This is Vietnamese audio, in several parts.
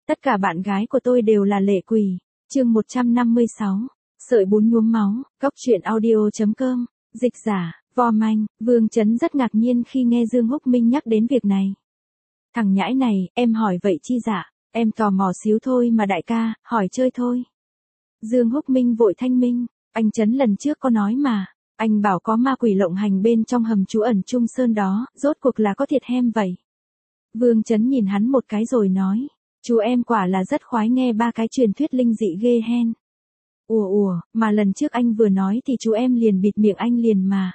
Tất cả bạn gái của tôi đều là lệ quỷ. Chương 156. Sợi bún nhuốm máu. Góc truyện audio.com. Dịch giả, Vo Manh. Vương Chấn rất ngạc nhiên khi nghe Dương Húc Minh nhắc đến việc này. Thằng nhãi này, em hỏi vậy chi dạ? Em tò mò xíu thôi mà đại ca, hỏi chơi thôi. Dương Húc Minh vội thanh minh. Anh Chấn lần trước có nói mà. Anh bảo có ma quỷ lộng hành bên trong hầm trú ẩn Trung Sơn đó, rốt cuộc là có thiệt hem vậy. Vương Chấn nhìn hắn một cái rồi nói. Chú em quả là rất khoái nghe ba cái truyền thuyết linh dị ghê hen. Ủa, mà lần trước anh vừa nói thì chú em liền bịt miệng anh liền mà.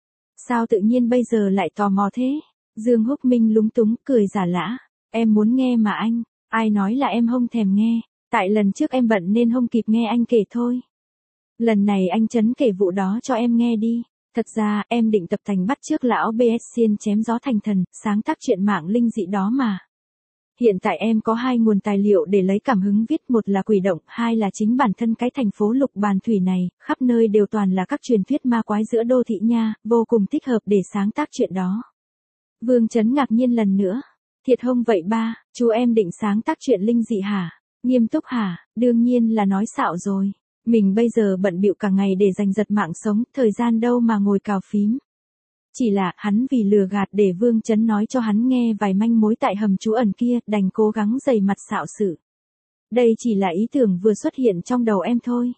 Sao tự nhiên bây giờ lại tò mò thế? Dương Húc Minh lúng túng cười giả lả. Em muốn nghe mà anh, ai nói là em không thèm nghe, tại lần trước em bận nên không kịp nghe anh kể thôi. Lần này anh Chấn kể vụ đó cho em nghe đi. Thật ra em định tập thành bắt chước lão BS Xiên chém gió thành thần, sáng tác chuyện mạng linh dị đó mà. Hiện tại em có hai nguồn tài liệu để lấy cảm hứng viết, một là quỷ động, hai là chính bản thân cái thành phố Lục Bàn Thủy này, khắp nơi đều toàn là các truyền thuyết ma quái giữa đô thị nha, vô cùng thích hợp để sáng tác chuyện đó. Vương Chấn ngạc nhiên lần nữa. Thiệt không vậy ba, chú em định sáng tác chuyện linh dị hả? Nghiêm túc hả? Đương nhiên là nói xạo rồi. Mình bây giờ bận bịu cả ngày để giành giật mạng sống, thời gian đâu mà ngồi cào phím. Chỉ là hắn vì lừa gạt để Vương Chấn nói cho hắn nghe vài manh mối tại hầm trú ẩn kia, đành cố gắng dày mặt xạo sự. Đây chỉ là ý tưởng vừa xuất hiện trong đầu em thôi.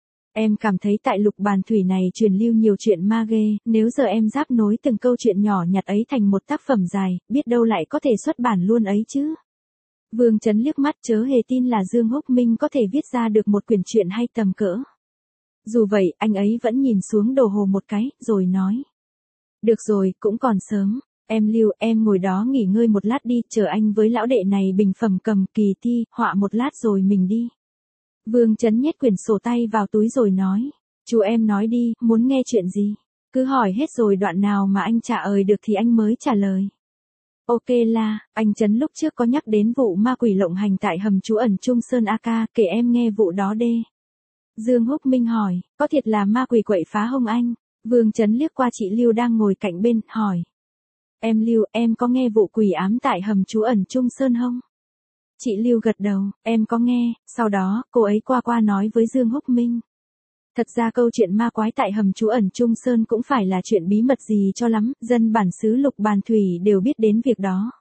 Em cảm thấy tại Lục Bàn Thủy này truyền lưu nhiều chuyện ma ghê, nếu giờ em ráp nối từng câu chuyện nhỏ nhặt ấy thành một tác phẩm dài, biết đâu lại có thể xuất bản luôn ấy chứ. Vương Chấn liếc mắt chớ hề tin là Dương Húc Minh có thể viết ra được một quyển truyện hay tầm cỡ. Dù vậy, anh ấy vẫn nhìn xuống đồng hồ một cái, rồi nói. Được rồi, cũng còn sớm. Em Lưu, em ngồi đó nghỉ ngơi một lát đi, chờ anh với lão đệ này bình phẩm cầm kỳ thi, họa một lát rồi mình đi. Vương Chấn nhét quyển sổ tay vào túi rồi nói. Chú em nói đi, muốn nghe chuyện gì? Cứ hỏi hết rồi đoạn nào mà anh trả lời được thì anh mới trả lời. Ok là, anh Chấn lúc trước có nhắc đến vụ ma quỷ lộng hành tại hầm trú ẩn Trung Sơn AK, kể em nghe vụ đó đê. Dương Húc Minh hỏi, có thiệt là ma quỷ quậy phá không anh? Vương Chấn liếc qua chị Lưu đang ngồi cạnh bên, hỏi. Em Lưu, em có nghe vụ quỷ ám tại hầm trú ẩn Trung Sơn không? Chị Lưu gật đầu, em có nghe, sau đó, cô ấy qua nói với Dương Húc Minh. Thật ra câu chuyện ma quái tại hầm trú ẩn Trung Sơn cũng phải là chuyện bí mật gì cho lắm, dân bản xứ Lục Bàn Thủy đều biết đến việc đó.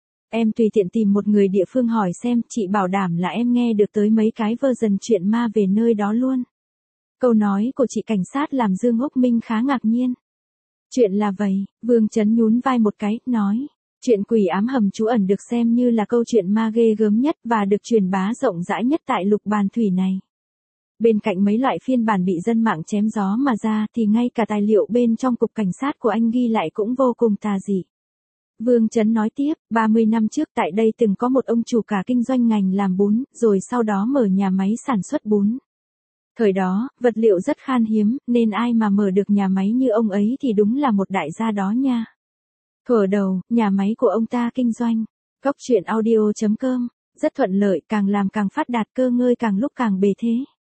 Em tùy tiện tìm một người địa phương hỏi xem, chị bảo đảm là em nghe được tới mấy cái version chuyện ma về nơi đó luôn. Câu nói của chị cảnh sát làm Dương Húc Minh khá ngạc nhiên. Chuyện là vậy, Vương Chấn nhún vai một cái, nói. Chuyện quỷ ám hầm trú ẩn được xem như là câu chuyện ma ghê gớm nhất và được truyền bá rộng rãi nhất tại Lục Bàn Thủy này. Bên cạnh mấy loại phiên bản bị dân mạng chém gió mà ra thì ngay cả tài liệu bên trong cục cảnh sát của anh ghi lại cũng vô cùng tà dị. Vương Chấn nói tiếp, 30 năm trước tại đây từng có một ông chủ cả kinh doanh ngành làm bún, rồi sau đó mở nhà máy sản xuất bún. Thời đó, vật liệu rất khan hiếm, nên ai mà mở được nhà máy như ông ấy thì đúng là một đại gia đó nha. Thuở đầu, nhà máy của ông ta kinh doanh. Góc truyện audio.com, rất thuận lợi, càng làm càng phát đạt, cơ ngơi càng lúc càng bề thế.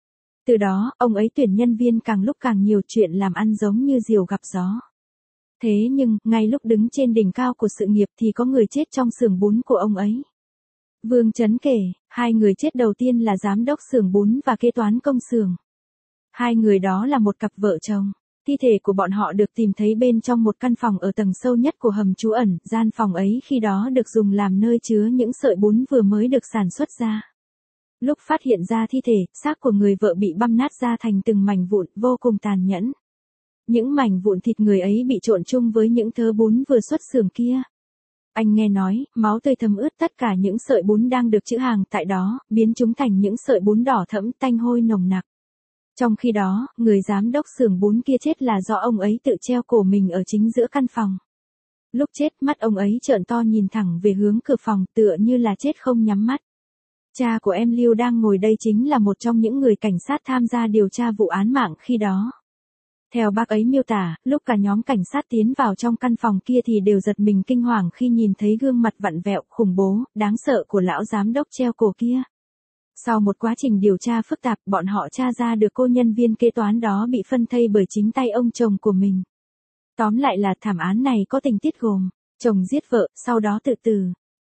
Từ đó, ông ấy tuyển nhân viên càng lúc càng nhiều, chuyện làm ăn giống như diều gặp gió. Thế nhưng, ngay lúc đứng trên đỉnh cao của sự nghiệp thì có người chết trong xưởng bún của ông ấy. Vương Chấn kể, hai người chết đầu tiên là giám đốc xưởng bún và kế toán công xưởng. Hai người đó là một cặp vợ chồng. Thi thể của bọn họ được tìm thấy bên trong một căn phòng ở tầng sâu nhất của hầm trú ẩn, gian phòng ấy khi đó được dùng làm nơi chứa những sợi bún vừa mới được sản xuất ra. Lúc phát hiện ra thi thể, xác của người vợ bị băm nát ra thành từng mảnh vụn, vô cùng tàn nhẫn. Những mảnh vụn thịt người ấy bị trộn chung với những thớ bún vừa xuất xưởng kia. Anh nghe nói, máu tươi thấm ướt tất cả những sợi bún đang được trữ hàng tại đó, biến chúng thành những sợi bún đỏ thẫm tanh hôi nồng nặc. Trong khi đó, người giám đốc xưởng bún kia chết là do ông ấy tự treo cổ mình ở chính giữa căn phòng. Lúc chết, mắt ông ấy trợn to nhìn thẳng về hướng cửa phòng, tựa như là chết không nhắm mắt. Cha của em Lưu đang ngồi đây chính là một trong những người cảnh sát tham gia điều tra vụ án mạng khi đó. Theo bác ấy miêu tả, lúc cả nhóm cảnh sát tiến vào trong căn phòng kia thì đều giật mình kinh hoàng khi nhìn thấy gương mặt vặn vẹo, khủng bố, đáng sợ của lão giám đốc treo cổ kia. Sau một quá trình điều tra phức tạp, bọn họ tra ra được cô nhân viên kế toán đó bị phân thây bởi chính tay ông chồng của mình. Tóm lại là thảm án này có tình tiết gồm, chồng giết vợ, sau đó tự tử.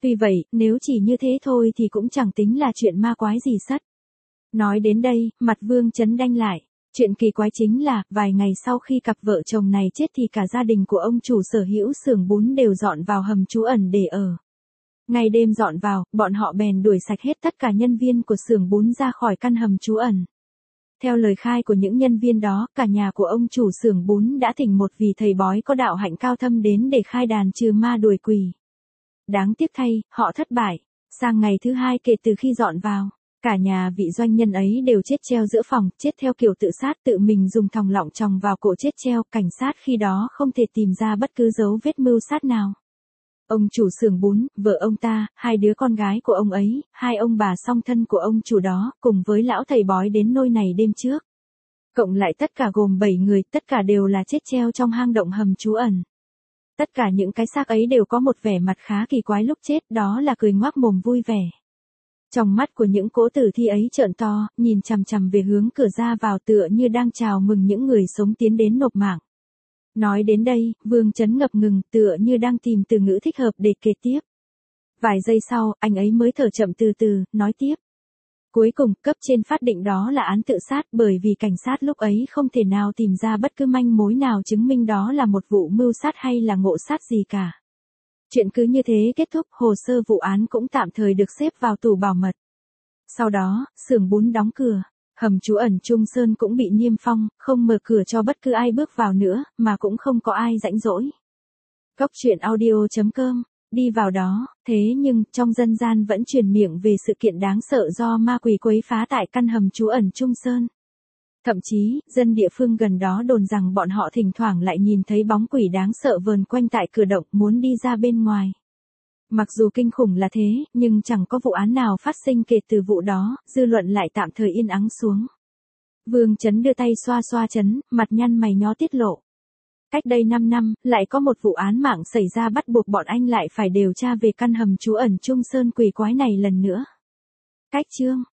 Tuy vậy, nếu chỉ như thế thôi thì cũng chẳng tính là chuyện ma quái gì sất. Nói đến đây, mặt Vương Chấn đanh lại. Chuyện kỳ quái chính là, vài ngày sau khi cặp vợ chồng này chết thì cả gia đình của ông chủ sở hữu xưởng bún đều dọn vào hầm trú ẩn để ở. Ngày đêm dọn vào, bọn họ bèn đuổi sạch hết tất cả nhân viên của xưởng bún ra khỏi căn hầm trú ẩn. Theo lời khai của những nhân viên đó, cả nhà của ông chủ xưởng bún đã thỉnh một vị thầy bói có đạo hạnh cao thâm đến để khai đàn trừ ma đuổi quỷ. Đáng tiếc thay, họ thất bại. Sang ngày thứ 2 kể từ khi dọn vào, cả nhà vị doanh nhân ấy đều chết treo giữa phòng, chết theo kiểu tự sát, tự mình dùng thòng lọng chòng vào cổ chết treo. Cảnh sát khi đó không thể tìm ra bất cứ dấu vết mưu sát nào. Ông chủ xưởng bún, vợ ông ta, 2 đứa con gái của ông ấy, 2 ông bà song thân của ông chủ đó, cùng với lão thầy bói đến nơi này đêm trước. Cộng lại tất cả gồm 7 người, tất cả đều là chết treo trong hang động hầm trú ẩn. Tất cả những cái xác ấy đều có một vẻ mặt khá kỳ quái lúc chết, đó là cười ngoác mồm vui vẻ. Trong mắt của những cỗ tử thi ấy trợn to, nhìn chằm chằm về hướng cửa ra vào tựa như đang chào mừng những người sống tiến đến nộp mạng. Nói đến đây, Vương Chấn ngập ngừng tựa như đang tìm từ ngữ thích hợp để kể tiếp. Vài giây sau, anh ấy mới thở chậm từ từ, nói tiếp. Cuối cùng, cấp trên phát định đó là án tự sát bởi vì cảnh sát lúc ấy không thể nào tìm ra bất cứ manh mối nào chứng minh đó là một vụ mưu sát hay là ngộ sát gì cả. Chuyện cứ như thế kết thúc, hồ sơ vụ án cũng tạm thời được xếp vào tủ bảo mật. Sau đó, xưởng bún đóng cửa, hầm trú ẩn Trung Sơn cũng bị niêm phong, không mở cửa cho bất cứ ai bước vào nữa, mà cũng không có ai rãnh rỗi. Cóc truyện audio.com, đi vào đó, thế nhưng, trong dân gian vẫn truyền miệng về sự kiện đáng sợ do ma quỷ quấy phá tại căn hầm trú ẩn Trung Sơn. Thậm chí, dân địa phương gần đó đồn rằng bọn họ thỉnh thoảng lại nhìn thấy bóng quỷ đáng sợ vờn quanh tại cửa động muốn đi ra bên ngoài. Mặc dù kinh khủng là thế, nhưng chẳng có vụ án nào phát sinh kể từ vụ đó, dư luận lại tạm thời yên ắng xuống. Vương Chấn đưa tay xoa xoa chấn, mặt nhăn mày nhó tiết lộ. Cách đây 5 năm, lại có một vụ án mạng xảy ra bắt buộc bọn anh lại phải điều tra về căn hầm trú ẩn Trung Sơn quỷ quái này lần nữa. Cách chương